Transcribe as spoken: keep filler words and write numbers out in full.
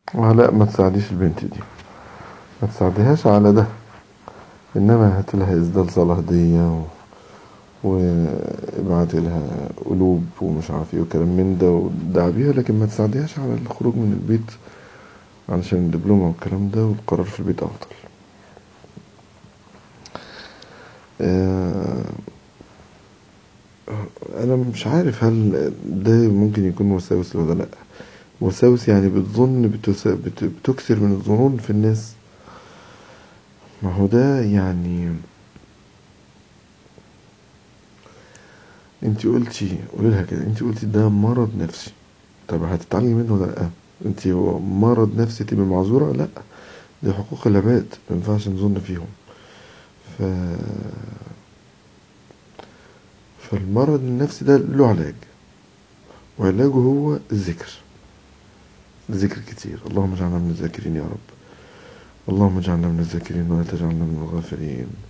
آه لا، ما تساعديش البنت دي، ما تساعديهاش على ده. انما هاتلها اسدال صلاة هدية و... وابعت لها قلوب ومش عارف ايه وكلام من ده ودع بيها، لكن ما تساعديهاش على الخروج من البيت علشان الدبلومة والكلام ده، والقرار في البيت افضل. آه، انا مش عارف هل ده ممكن يكون وساوس ولا لا. وساوس يعني بتظن بتس... بت... بتكثر من الظنون في الناس. ما هو ده يعني، انتي قلتي قولي لها كده، انتي قلتي ده مرض نفسي. طب هتتعالجي منه ولا لا؟ انتي هو مرض نفسي تبقى معذورة؟ لا، دي حقوق العباد ما ينفعش نظن فيهم. ف... فالمرض النفسي ده له علاج، وعلاجه هو الذكر. الذكر كتير. اللهم اجعلنا من الذاكرين يا رب. اللهم اجعلنا من الذاكرين ولا تجعلنا من الغافلين.